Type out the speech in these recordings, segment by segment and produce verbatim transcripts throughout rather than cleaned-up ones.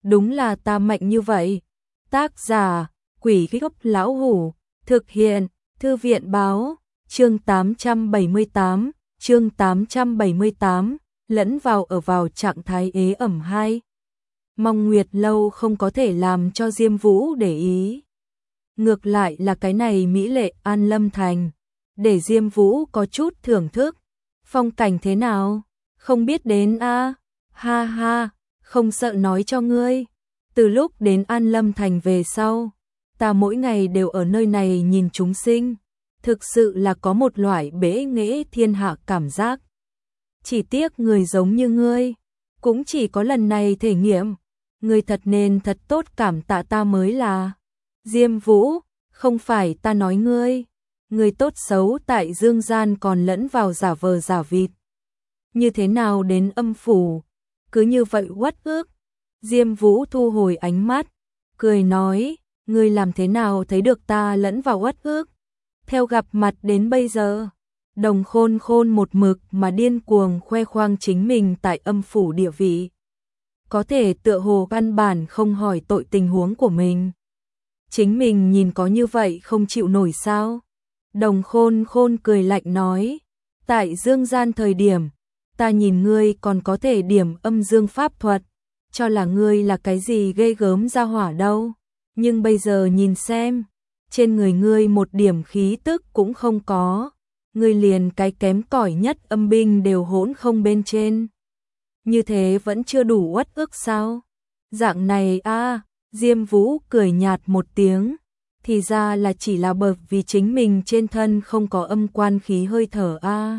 đúng là ta mạnh như vậy. Tác giả, Quỷ Gốc Lão Hủ, thực hiện, Thư viện báo, chương tám trăm bảy mươi tám, chương tám trăm bảy mươi tám, lẫn vào ở vào trạng thái ế ẩm hai. Mong Nguyệt lâu không có thể làm cho Diêm Vũ để ý. Ngược lại là cái này mỹ lệ An Lâm Thành, để Diêm Vũ có chút thưởng thức. Phong cảnh thế nào? Không biết đến a? À? Ha ha, không sợ nói cho ngươi. Từ lúc đến An Lâm Thành về sau, ta mỗi ngày đều ở nơi này nhìn chúng sinh, thực sự là có một loại bế nghệ thiên hạ cảm giác. Chỉ tiếc người giống như ngươi, cũng chỉ có lần này thể nghiệm, ngươi thật nên thật tốt cảm tạ ta mới là. Diêm Vũ, không phải ta nói ngươi, ngươi tốt xấu tại dương gian còn lẫn vào giả vờ giả vịt. Như thế nào đến âm phủ, cứ như vậy uất ức. Diêm Vũ thu hồi ánh mắt, cười nói, ngươi làm thế nào thấy được ta lẫn vào uất ức? Theo gặp mặt đến bây giờ, Đồng Khôn Khôn một mực mà điên cuồng khoe khoang chính mình tại âm phủ địa vị. Có thể tựa hồ căn bản không hỏi tội tình huống của mình. Chính mình nhìn có như vậy không chịu nổi sao? Đồng Khôn Khôn cười lạnh nói, tại dương gian thời điểm, ta nhìn ngươi còn có thể điểm âm dương pháp thuật, cho là ngươi là cái gì ghê gớm ra hỏa đâu. Nhưng bây giờ nhìn xem, trên người ngươi một điểm khí tức cũng không có, ngươi liền cái kém cỏi nhất âm binh đều hỗn không bên trên. Như thế vẫn chưa đủ uất ức sao? Dạng này a, à, Diêm Vũ cười nhạt một tiếng, thì ra là chỉ là bởi vì chính mình trên thân không có âm quan khí hơi thở a. À.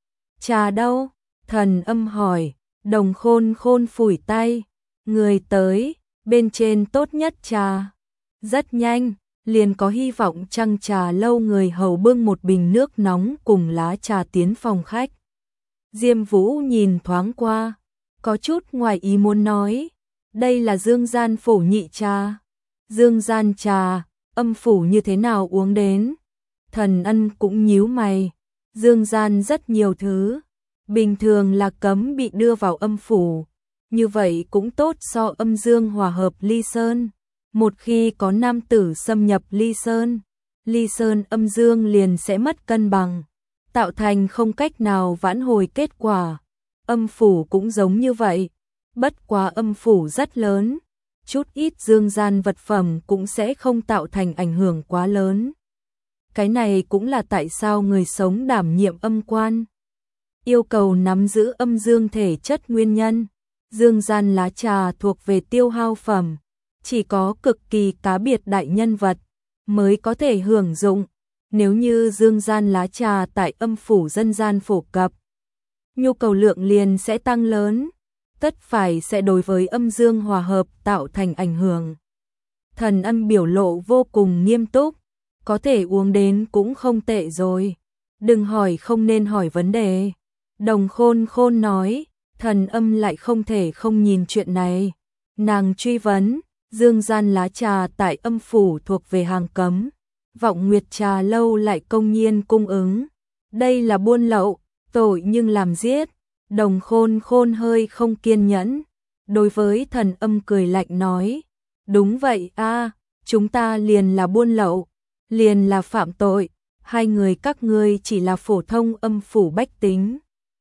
Trà đâu? Thần Âm hỏi. Đồng Khôn Khôn phủi tay, người tới, bên trên tốt nhất trà. Rất nhanh, liền có hy vọng Trăng Trà lâu người hầu bưng một bình nước nóng cùng lá trà tiến phòng khách. Diêm Vũ nhìn thoáng qua, có chút ngoài ý muốn nói, đây là dương gian phổ nhị trà. Dương gian trà, âm phủ như thế nào uống đến? Thần Ân cũng nhíu mày, dương gian rất nhiều thứ, bình thường là cấm bị đưa vào âm phủ, như vậy cũng tốt so âm dương hòa hợp ly sơn. Một khi có nam tử xâm nhập ly sơn, ly sơn âm dương liền sẽ mất cân bằng, tạo thành không cách nào vãn hồi kết quả. Âm phủ cũng giống như vậy, bất quá âm phủ rất lớn, chút ít dương gian vật phẩm cũng sẽ không tạo thành ảnh hưởng quá lớn. Cái này cũng là tại sao người sống đảm nhiệm âm quan yêu cầu nắm giữ âm dương thể chất nguyên nhân. Dương gian lá trà thuộc về tiêu hao phẩm, chỉ có cực kỳ cá biệt đại nhân vật mới có thể hưởng dụng. Nếu như dương gian lá trà tại âm phủ dân gian phổ cập, nhu cầu lượng liền sẽ tăng lớn, tất phải sẽ đối với âm dương hòa hợp tạo thành ảnh hưởng. Thần Ân biểu lộ vô cùng nghiêm túc, có thể uống đến cũng không tệ rồi, đừng hỏi không nên hỏi vấn đề. Đồng Khôn Khôn nói, Thần Âm lại không thể không nhìn chuyện này. Nàng truy vấn, dương gian lá trà tại âm phủ thuộc về hàng cấm, Vọng Nguyệt Trà lâu lại công nhiên cung ứng, đây là buôn lậu, tội nhưng làm giết. Đồng Khôn Khôn hơi không kiên nhẫn, đối với Thần Âm cười lạnh nói, đúng vậy a, chúng ta liền là buôn lậu, liền là phạm tội, hai người các ngươi chỉ là phổ thông âm phủ bách tính,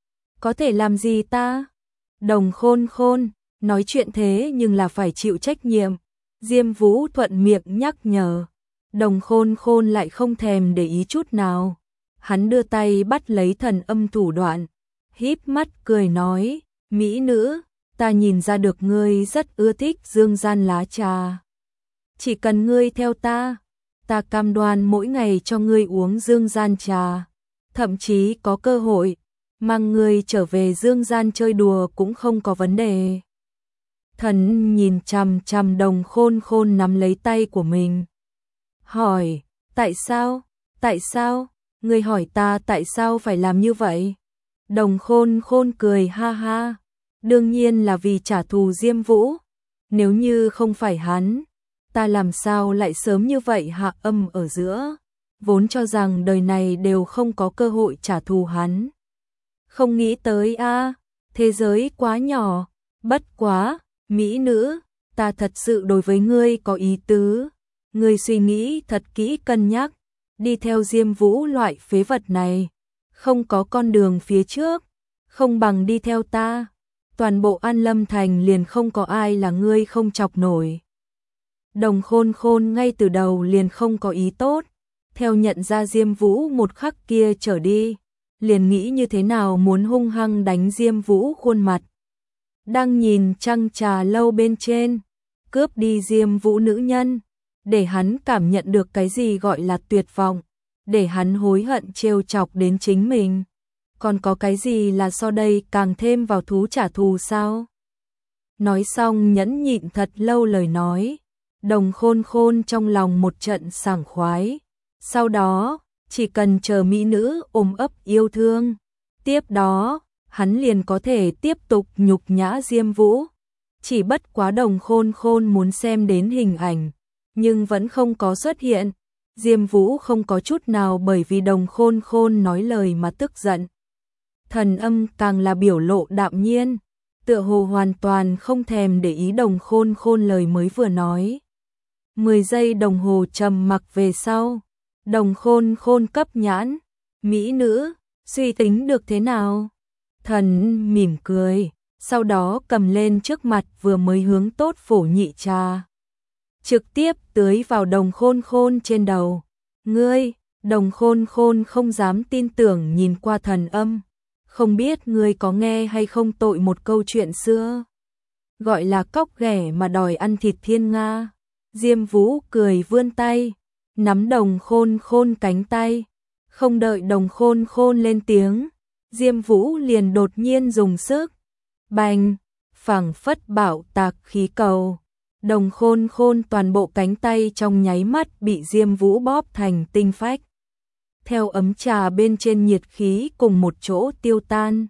có thể làm gì ta? Đồng Khôn Khôn, nói chuyện thế nhưng là phải chịu trách nhiệm. Diêm Vũ thuận miệng nhắc nhở. Đồng Khôn Khôn lại không thèm để ý chút nào. Hắn đưa tay bắt lấy Thần Âm thủ đoạn, híp mắt cười nói, mỹ nữ, ta nhìn ra được ngươi rất ưa thích dương gian lá trà. Chỉ cần ngươi theo ta, ta cam đoan mỗi ngày cho ngươi uống dương gian trà, thậm chí có cơ hội mang ngươi trở về dương gian chơi đùa cũng không có vấn đề. Thần nhìn chằm chằm Đồng Khôn Khôn nắm lấy tay của mình, hỏi, tại sao, tại sao, ngươi hỏi ta tại sao phải làm như vậy? Đồng Khôn Khôn cười ha ha, đương nhiên là vì trả thù Diêm Vũ, nếu như không phải hắn, ta làm sao lại sớm như vậy hạ âm ở giữa, vốn cho rằng đời này đều không có cơ hội trả thù hắn. Không nghĩ tới a, à, thế giới quá nhỏ, bất quá, mỹ nữ, ta thật sự đối với ngươi có ý tứ, ngươi suy nghĩ thật kỹ cân nhắc, đi theo Diêm Vũ loại phế vật này, không có con đường phía trước, không bằng đi theo ta, toàn bộ An Lâm Thành liền không có ai là ngươi không chọc nổi. Đồng Khôn Khôn ngay từ đầu liền không có ý tốt, theo nhận ra Diêm Vũ một khắc kia trở đi, liền nghĩ như thế nào muốn hung hăng đánh Diêm Vũ khuôn mặt. Đang nhìn trăng trà lâu bên trên, cướp đi Diêm Vũ nữ nhân, để hắn cảm nhận được cái gì gọi là tuyệt vọng, để hắn hối hận trêu chọc đến chính mình. Còn có cái gì là so đây càng thêm vào thú trả thù sao? Nói xong nhẫn nhịn thật lâu lời nói, Đồng Khôn Khôn trong lòng một trận sảng khoái. Sau đó, chỉ cần chờ mỹ nữ ôm ấp yêu thương, tiếp đó, hắn liền có thể tiếp tục nhục nhã Diêm Vũ. Chỉ bất quá Đồng Khôn Khôn muốn xem đến hình ảnh, nhưng vẫn không có xuất hiện. Diêm Vũ không có chút nào bởi vì Đồng Khôn Khôn nói lời mà tức giận. Thần Âm càng là biểu lộ đạm nhiên, tựa hồ hoàn toàn không thèm để ý Đồng Khôn Khôn lời mới vừa nói. Mười giây đồng hồ trầm mặc về sau, Đồng Khôn Khôn cấp nhãn, mỹ nữ, suy tính được thế nào? Thần mỉm cười, sau đó cầm lên trước mặt vừa mới hướng tốt phổ nhị trà, trực tiếp tưới vào Đồng Khôn Khôn trên đầu. Ngươi, Đồng Khôn Khôn không dám tin tưởng nhìn qua Thần Âm, không biết ngươi có nghe hay không tội một câu chuyện xưa, gọi là cóc ghẻ mà đòi ăn thịt thiên nga. Diêm Vũ cười vươn tay, nắm Đồng Khôn Khôn cánh tay, không đợi Đồng Khôn Khôn lên tiếng, Diêm Vũ liền đột nhiên dùng sức, bành, phảng phất bạo tạc khí cầu. Đồng Khôn Khôn toàn bộ cánh tay trong nháy mắt bị Diêm Vũ bóp thành tinh phách. Theo ấm trà bên trên nhiệt khí cùng một chỗ tiêu tan.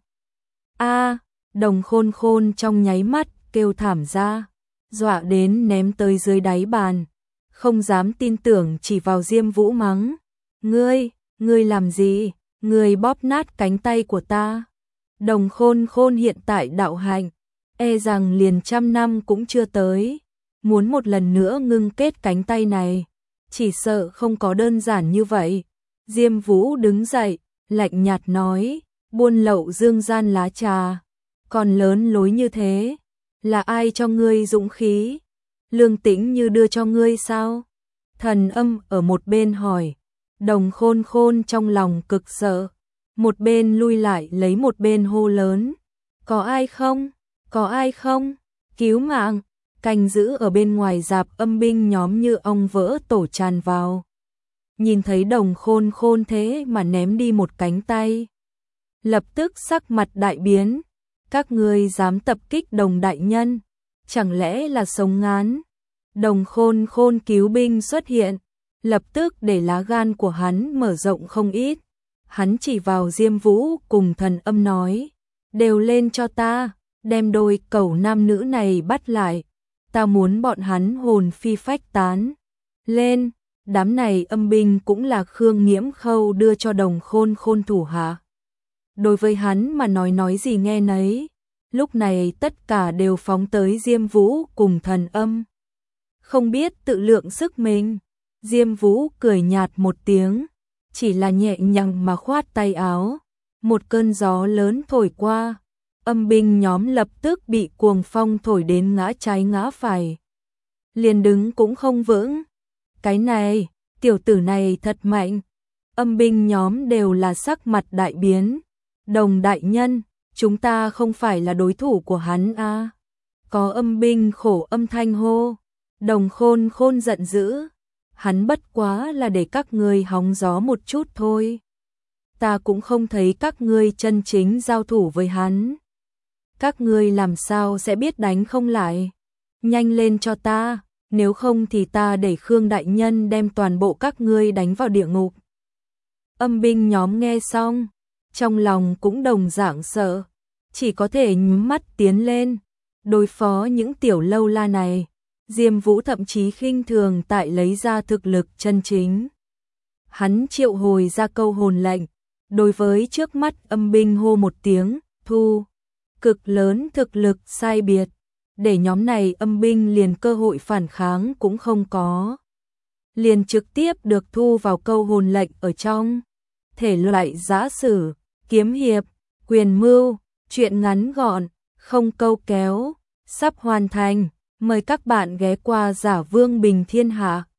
A, Đồng Khôn Khôn trong nháy mắt kêu thảm ra, dọa đến ném tới dưới đáy bàn, không dám tin tưởng chỉ vào Diêm Vũ mắng. Ngươi, ngươi làm gì? Ngươi bóp nát cánh tay của ta. Đồng Khôn Khôn hiện tại đạo hạnh, e rằng liền trăm năm cũng chưa tới. Muốn một lần nữa ngưng kết cánh tay này, chỉ sợ không có đơn giản như vậy. Diêm Vũ đứng dậy, lạnh nhạt nói, buôn lậu dương gian lá trà, còn lớn lối như thế, là ai cho ngươi dũng khí? Lương Tĩnh Như đưa cho ngươi sao? Thần Âm ở một bên hỏi. Đồng Khôn Khôn trong lòng cực sợ, một bên lui lại lấy một bên hô lớn, có ai không? Có ai không? Cứu mạng! Canh giữ ở bên ngoài dạp âm binh nhóm như ong vỡ tổ tràn vào. Nhìn thấy Đồng Khôn Khôn thế mà ném đi một cánh tay, lập tức sắc mặt đại biến. Các ngươi dám tập kích Đồng đại nhân, chẳng lẽ là sống ngán? Đồng Khôn Khôn cứu binh xuất hiện, lập tức để lá gan của hắn mở rộng không ít. Hắn chỉ vào Diêm Vũ cùng Thần Âm nói, đều lên cho ta, đem đôi cẩu nam nữ này bắt lại. Ta muốn bọn hắn hồn phi phách tán. Lên, đám này âm binh cũng là Khương Nghiễm Khâu đưa cho Đồng Khôn Khôn thủ hạ. Đối với hắn mà nói nói gì nghe nấy, lúc này tất cả đều phóng tới Diêm Vũ cùng Thần Âm. Không biết tự lượng sức mình, Diêm Vũ cười nhạt một tiếng, chỉ là nhẹ nhàng mà khoát tay áo. Một cơn gió lớn thổi qua, âm binh nhóm lập tức bị cuồng phong thổi đến ngã trái ngã phải. Liền đứng cũng không vững. Cái này, tiểu tử này thật mạnh. Âm binh nhóm đều là sắc mặt đại biến. Đồng đại nhân, chúng ta không phải là đối thủ của hắn à? Có âm binh khổ âm thanh hô. Đồng Khôn Khôn giận dữ. Hắn bất quá là để các ngươi hóng gió một chút thôi. Ta cũng không thấy các ngươi chân chính giao thủ với hắn. Các ngươi làm sao sẽ biết đánh không lại? Nhanh lên cho ta, nếu không thì ta để Khương đại nhân đem toàn bộ các ngươi đánh vào địa ngục. Âm binh nhóm nghe xong, trong lòng cũng đồng dạng sợ, chỉ có thể nhắm mắt tiến lên, đối phó những tiểu lâu la này. Diêm Vũ thậm chí khinh thường tại lấy ra thực lực chân chính. Hắn triệu hồi ra câu hồn lệnh, đối với trước mắt âm binh hô một tiếng, thu. Cực lớn thực lực sai biệt, để nhóm này âm binh liền cơ hội phản kháng cũng không có. Liền trực tiếp được thu vào câu hồn lệnh ở trong. Thể loại giã sử, kiếm hiệp, quyền mưu, truyện ngắn gọn, không câu kéo, sắp hoàn thành. Mời các bạn ghé qua Giả Vương Bình Thiên Hạ.